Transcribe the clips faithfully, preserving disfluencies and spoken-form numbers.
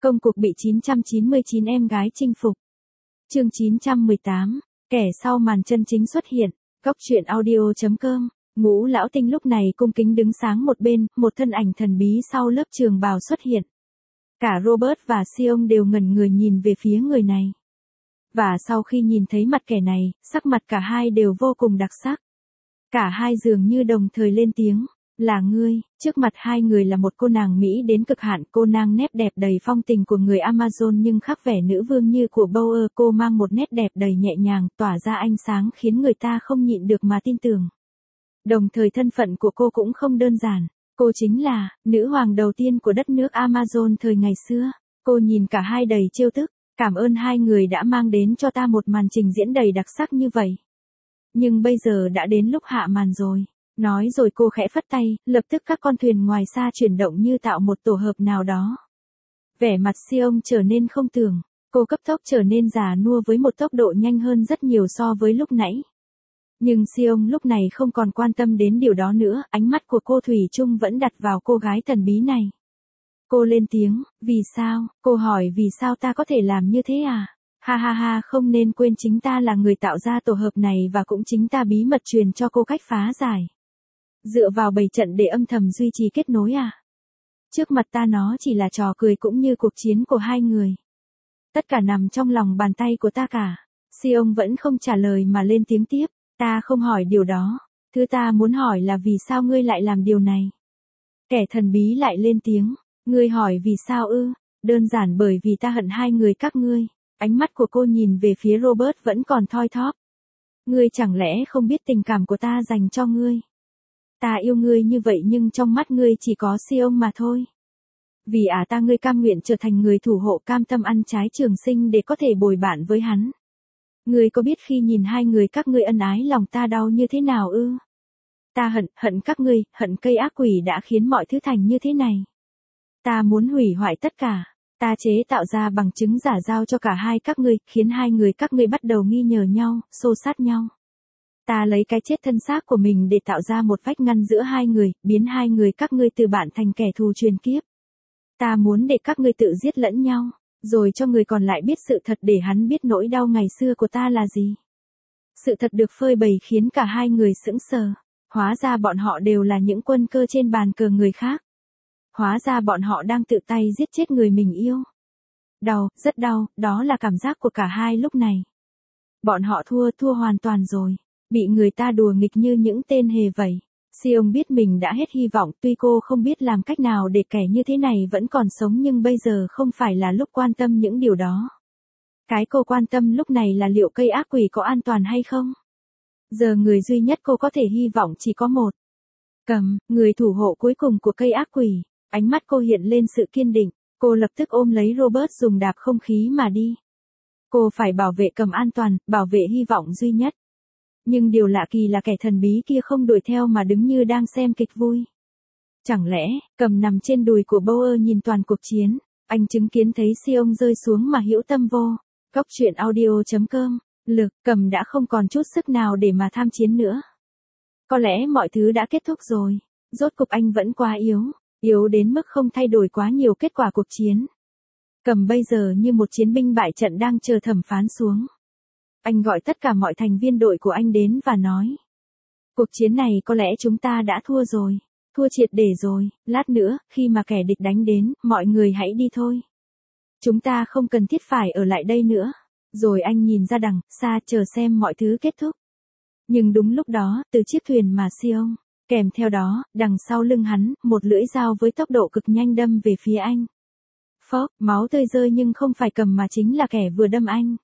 Công cuộc bị chín trăm chín mươi chín em gái chinh phục. Chương chín trăm mười tám, kẻ sau màn chân chính xuất hiện. Góc truyện audio chấm com. Ngũ lão tinh lúc này cung kính đứng sáng một bên, một thân ảnh thần bí sau lớp trường bào xuất hiện. Cả Robert và Sion đều ngẩn người nhìn về phía người này. Và sau khi nhìn thấy mặt kẻ này, sắc mặt cả hai đều vô cùng đặc sắc. Cả hai dường như đồng thời lên tiếng. Là ngươi. Trước mặt hai người là một cô nàng Mỹ đến cực hạn, cô nàng nét đẹp đầy phong tình của người Amazon nhưng khắc vẻ nữ vương như của Bauer. Cô mang một nét đẹp đầy nhẹ nhàng, tỏa ra ánh sáng khiến người ta không nhịn được mà tin tưởng. Đồng thời thân phận của cô cũng không đơn giản. Cô chính là nữ hoàng đầu tiên của đất nước Amazon thời ngày xưa. Cô nhìn cả hai đầy trêu tức. Cảm ơn hai người đã mang đến cho ta một màn trình diễn đầy đặc sắc như vậy. Nhưng bây giờ đã đến lúc hạ màn rồi. Nói rồi cô khẽ phất tay, lập tức các con thuyền ngoài xa chuyển động như tạo một tổ hợp nào đó. Vẻ mặt Sion trở nên không tưởng, cô cấp tốc trở nên già nua với một tốc độ nhanh hơn rất nhiều so với lúc nãy. Nhưng Sion lúc này không còn quan tâm đến điều đó nữa, ánh mắt của cô thủy chung vẫn đặt vào cô gái thần bí này. Cô lên tiếng, vì sao, cô hỏi vì sao ta có thể làm như thế à? Ha ha ha, không nên quên chính ta là người tạo ra tổ hợp này và cũng chính ta bí mật truyền cho cô cách phá giải. Dựa vào bày trận để âm thầm duy trì kết nối à? Trước mặt ta nó chỉ là trò cười cũng như cuộc chiến của hai người. Tất cả nằm trong lòng bàn tay của ta cả. Sion vẫn không trả lời mà lên tiếng tiếp. Ta không hỏi điều đó. Thứ ta muốn hỏi là vì sao ngươi lại làm điều này? Kẻ thần bí lại lên tiếng. Ngươi hỏi vì sao ư? Đơn giản bởi vì ta hận hai người các ngươi. Ánh mắt của cô nhìn về phía Robert vẫn còn thoi thóp. Ngươi chẳng lẽ không biết tình cảm của ta dành cho ngươi? Ta yêu ngươi như vậy nhưng trong mắt ngươi chỉ có Sion mà thôi. Vì à ta ngươi cam nguyện trở thành người thủ hộ cam tâm ăn trái trường sinh để có thể bồi bạn với hắn. Ngươi có biết khi nhìn hai người các ngươi ân ái lòng ta đau như thế nào ư? Ta hận, hận các ngươi, hận cây ác quỷ đã khiến mọi thứ thành như thế này. Ta muốn hủy hoại tất cả. Ta chế tạo ra bằng chứng giả giao cho cả hai các ngươi, khiến hai người các ngươi bắt đầu nghi ngờ nhau, xô sát nhau. Ta lấy cái chết thân xác của mình để tạo ra một vách ngăn giữa hai người, biến hai người các ngươi từ bạn thành kẻ thù truyền kiếp. Ta muốn để các ngươi tự giết lẫn nhau, rồi cho người còn lại biết sự thật để hắn biết nỗi đau ngày xưa của ta là gì. Sự thật được phơi bày khiến cả hai người sững sờ. Hóa ra bọn họ đều là những quân cơ trên bàn cờ người khác. Hóa ra bọn họ đang tự tay giết chết người mình yêu. Đau, rất đau, đó là cảm giác của cả hai lúc này. Bọn họ thua, thua hoàn toàn rồi. Bị người ta đùa nghịch như những tên hề vậy. Sion biết mình đã hết hy vọng, tuy cô không biết làm cách nào để kẻ như thế này vẫn còn sống nhưng bây giờ không phải là lúc quan tâm những điều đó. Cái cô quan tâm lúc này là liệu cây ác quỷ có an toàn hay không? Giờ người duy nhất cô có thể hy vọng chỉ có một. Cầm, người thủ hộ cuối cùng của cây ác quỷ. Ánh mắt cô hiện lên sự kiên định, cô lập tức ôm lấy Robert dùng đạp không khí mà đi. Cô phải bảo vệ Cầm an toàn, bảo vệ hy vọng duy nhất. Nhưng điều lạ kỳ là kẻ thần bí kia không đuổi theo mà đứng như đang xem kịch vui. Chẳng lẽ, Cầm nằm trên đùi của Bauer nhìn toàn cuộc chiến, anh chứng kiến thấy Sion rơi xuống mà hữu tâm vô. Góc truyện audio chấm com. Lực, Cầm đã không còn chút sức nào để mà tham chiến nữa. Có lẽ mọi thứ đã kết thúc rồi, rốt cục anh vẫn quá yếu. Yếu đến mức không thay đổi quá nhiều kết quả cuộc chiến. Cầm bây giờ như một chiến binh bại trận đang chờ thẩm phán xuống. Anh gọi tất cả mọi thành viên đội của anh đến và nói. Cuộc chiến này có lẽ chúng ta đã thua rồi. Thua triệt để rồi, lát nữa, khi mà kẻ địch đánh đến, mọi người hãy đi thôi. Chúng ta không cần thiết phải ở lại đây nữa. Rồi anh nhìn ra đằng xa chờ xem mọi thứ kết thúc. Nhưng đúng lúc đó, từ chiếc thuyền mà Sion. Kèm theo đó, đằng sau lưng hắn, một lưỡi dao với tốc độ cực nhanh đâm về phía anh. Phốc, máu tươi rơi nhưng không phải Cầm mà chính là kẻ vừa đâm anh.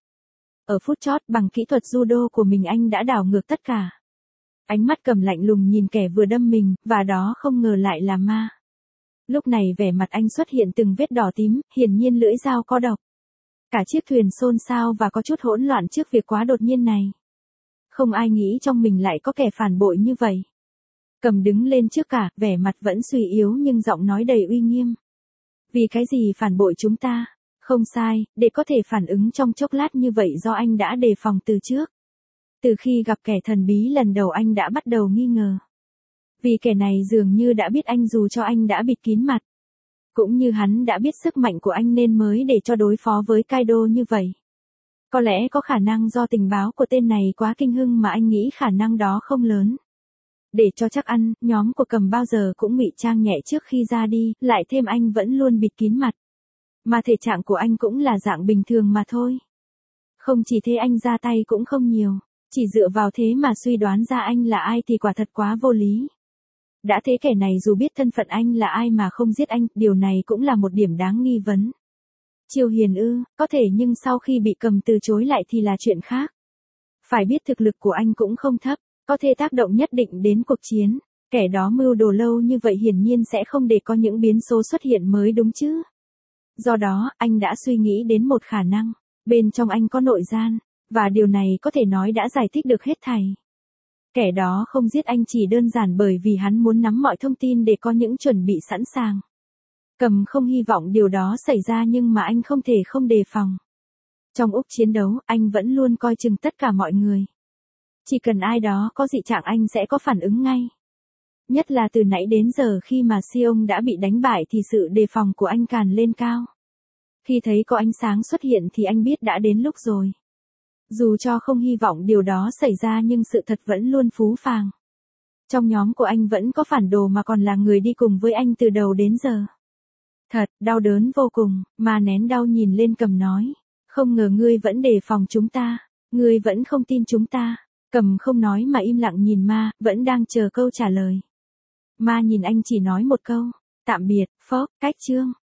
Ở phút chót bằng kỹ thuật judo của mình anh đã đảo ngược tất cả. Ánh mắt Cầm lạnh lùng nhìn kẻ vừa đâm mình, và đó không ngờ lại là ma. Lúc này vẻ mặt anh xuất hiện từng vết đỏ tím, hiển nhiên lưỡi dao có độc. Cả chiếc thuyền xôn xao và có chút hỗn loạn trước việc quá đột nhiên này. Không ai nghĩ trong mình lại có kẻ phản bội như vậy. Cầm đứng lên trước cả, vẻ mặt vẫn suy yếu nhưng giọng nói đầy uy nghiêm. Vì cái gì phản bội chúng ta? Không sai, để có thể phản ứng trong chốc lát như vậy do anh đã đề phòng từ trước. Từ khi gặp kẻ thần bí lần đầu anh đã bắt đầu nghi ngờ. Vì kẻ này dường như đã biết anh dù cho anh đã bịt kín mặt. Cũng như hắn đã biết sức mạnh của anh nên mới để cho đối phó với Kaido như vậy. Có lẽ có khả năng do tình báo của tên này quá kinh hưng mà anh nghĩ khả năng đó không lớn. Để cho chắc ăn, nhóm của Cầm bao giờ cũng ngụy trang nhẹ trước khi ra đi, lại thêm anh vẫn luôn bịt kín mặt. Mà thể trạng của anh cũng là dạng bình thường mà thôi. Không chỉ thế anh ra tay cũng không nhiều. Chỉ dựa vào thế mà suy đoán ra anh là ai thì quả thật quá vô lý. Đã thế kẻ này dù biết thân phận anh là ai mà không giết anh, điều này cũng là một điểm đáng nghi vấn. Triều Hiền ư, có thể nhưng sau khi bị Cầm từ chối lại thì là chuyện khác. Phải biết thực lực của anh cũng không thấp, có thể tác động nhất định đến cuộc chiến. Kẻ đó mưu đồ lâu như vậy hiển nhiên sẽ không để có những biến số xuất hiện mới đúng chứ. Do đó, anh đã suy nghĩ đến một khả năng. Bên trong anh có nội gian. Và điều này có thể nói đã giải thích được hết thảy. Kẻ đó không giết anh chỉ đơn giản bởi vì hắn muốn nắm mọi thông tin để có những chuẩn bị sẵn sàng. Cầm không hy vọng điều đó xảy ra nhưng mà anh không thể không đề phòng. Trong úc chiến đấu, anh vẫn luôn coi chừng tất cả mọi người. Chỉ cần ai đó có dị trạng anh sẽ có phản ứng ngay. Nhất là từ nãy đến giờ khi mà Sion đã bị đánh bại thì sự đề phòng của anh càng lên cao. Khi thấy có ánh sáng xuất hiện thì anh biết đã đến lúc rồi. Dù cho không hy vọng điều đó xảy ra nhưng sự thật vẫn luôn phú phàng. Trong nhóm của anh vẫn có phản đồ mà còn là người đi cùng với anh từ đầu đến giờ. Thật, đau đớn vô cùng, mà nén đau nhìn lên Cầm nói. Không ngờ ngươi vẫn đề phòng chúng ta, ngươi vẫn không tin chúng ta. Cầm không nói mà im lặng nhìn Ma, vẫn đang chờ câu trả lời. Ma nhìn anh chỉ nói một câu, tạm biệt, phốc, cách chương.